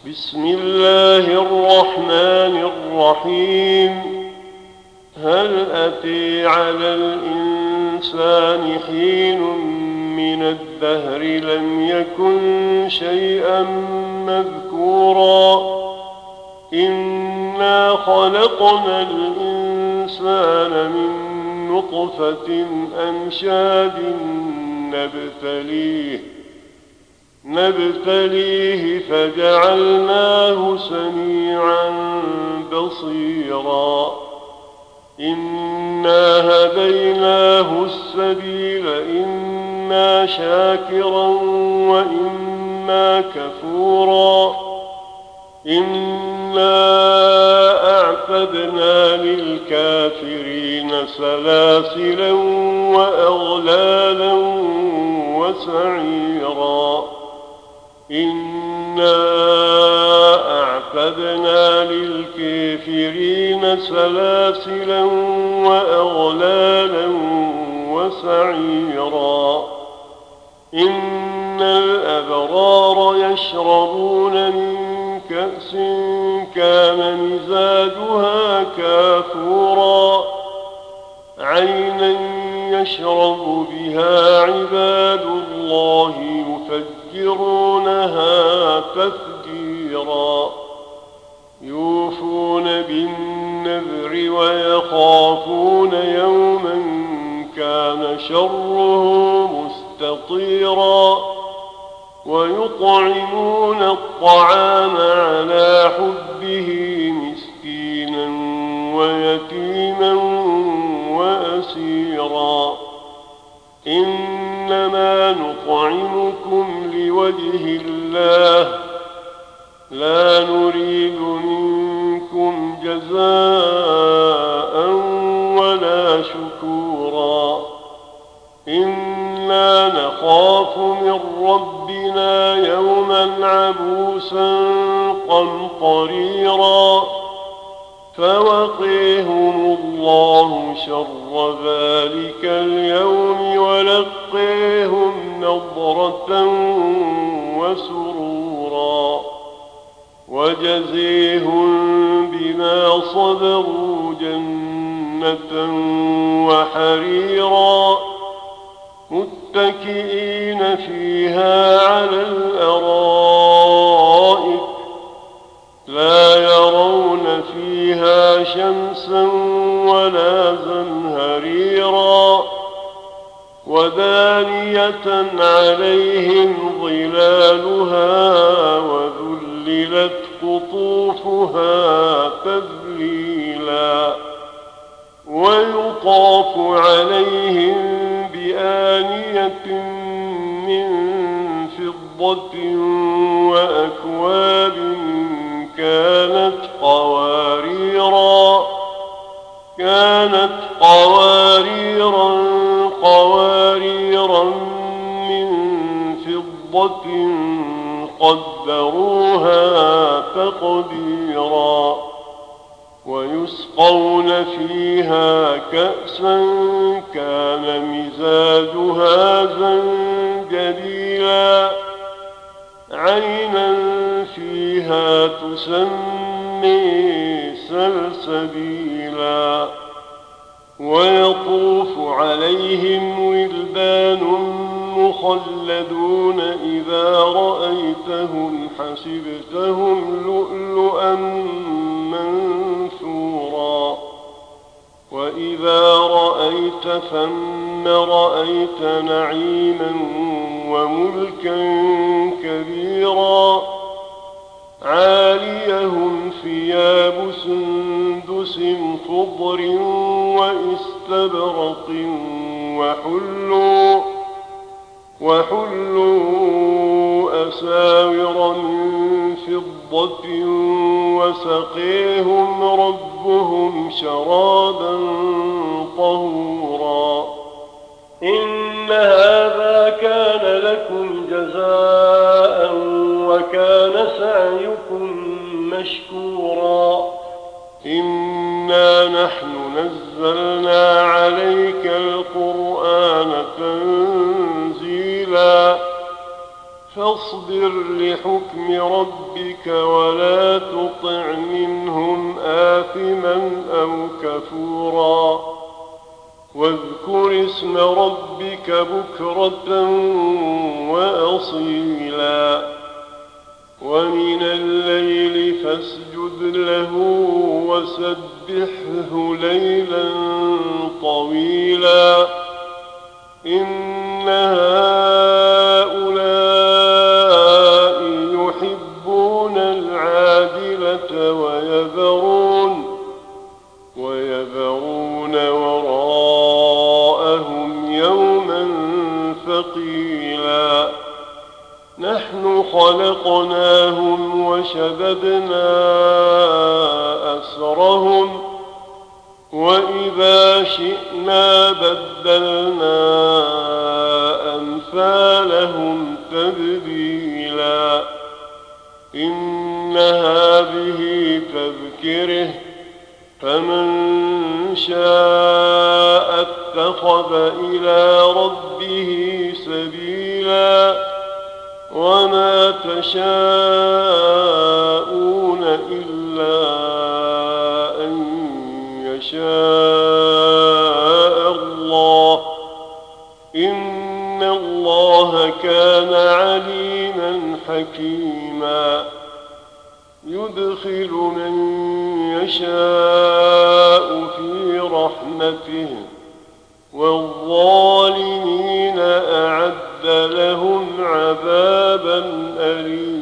بسم الله الرحمن الرحيم. هل أتى على الإنسان حين من الدهر لم يكن شيئا مذكورا إنا خلقنا الإنسان من نطفة أمشاج نبتليه فجعلناه سميعا بصيرا إنا هديناه السبيل إما شاكرا وإما كفورا إنا أعتدنا للكافرين سلاسلا وأغلالا وسعيرا إنا أعتدنا للكافرين سلاسلا وأغلالا وسعيرا إن الأبرار يشربون من كأس كان مزاجها كافورا عينا يشرب بها عباد الله يفجرونها تفجيرا يوفون بالنذر ويخافون يوما كان شره مستطيرا ويطعمون الطعام على حبه مسكينا ويتيما وأسيرا إنما نطعمكم لوجه الله لا نريد منكم جزاء ولا شكورا إنا نخاف من ربنا يوما عبوسا قمطريرا فوقيهم الله شر ذلك اليوم ولقيهم نضرة وسرورا وجزيهم بما صبروا جنة وحريرا متكئين فيها على الأرائك لا يرون فيها شمسا ولا زمهريرا ودانية عليهم ظلالها وذللت قطوفها تذليلا ويطاف عليهم بآنية من فضة وأكواب كانت قواريرا من فضة قدروها تقديرا ويسقون فيها كأسا كان مزاجها زنجبيلا عينا فيها تسمي سلسبيلا ويطوف عليهم ولدان مخلدون إذا رأيتهم حسبتهم لؤلؤا منثورا وإذا رأيت ثم رأيت نعيما وملكا كبيرا عاليهم ثياب سندس خضر واستبرق وحلوا أساور من فضة وسقيهم ربهم شرابا طهورا إن هذا كان لكم جزاء وكان سعيكم مشكورا إنا نحن نزلنا عليك القرآن تنزيلا فاصبر لحكم ربك ولا تطع منهم آثما أو كفورا واذكر اسم ربك بكرة وأصيلا ومن الليل فاسجد له وسبحه ليلا طويلا إن هؤلاء يحبون العاجلة ويذرون وراءهم يوما ثقيلا نحن خلقناهم وشددنا أسرهم وإذا شئنا بدلنا أمثالهم تبديلا إن هذه تذكره فمن شاء اتخذ إلى ربه سبيلا وما تشاءون إلا أن يشاء الله إن الله كان عليما حكيما يدخل من يشاء في رحمته والظالمين أعد لهم عذابا أليما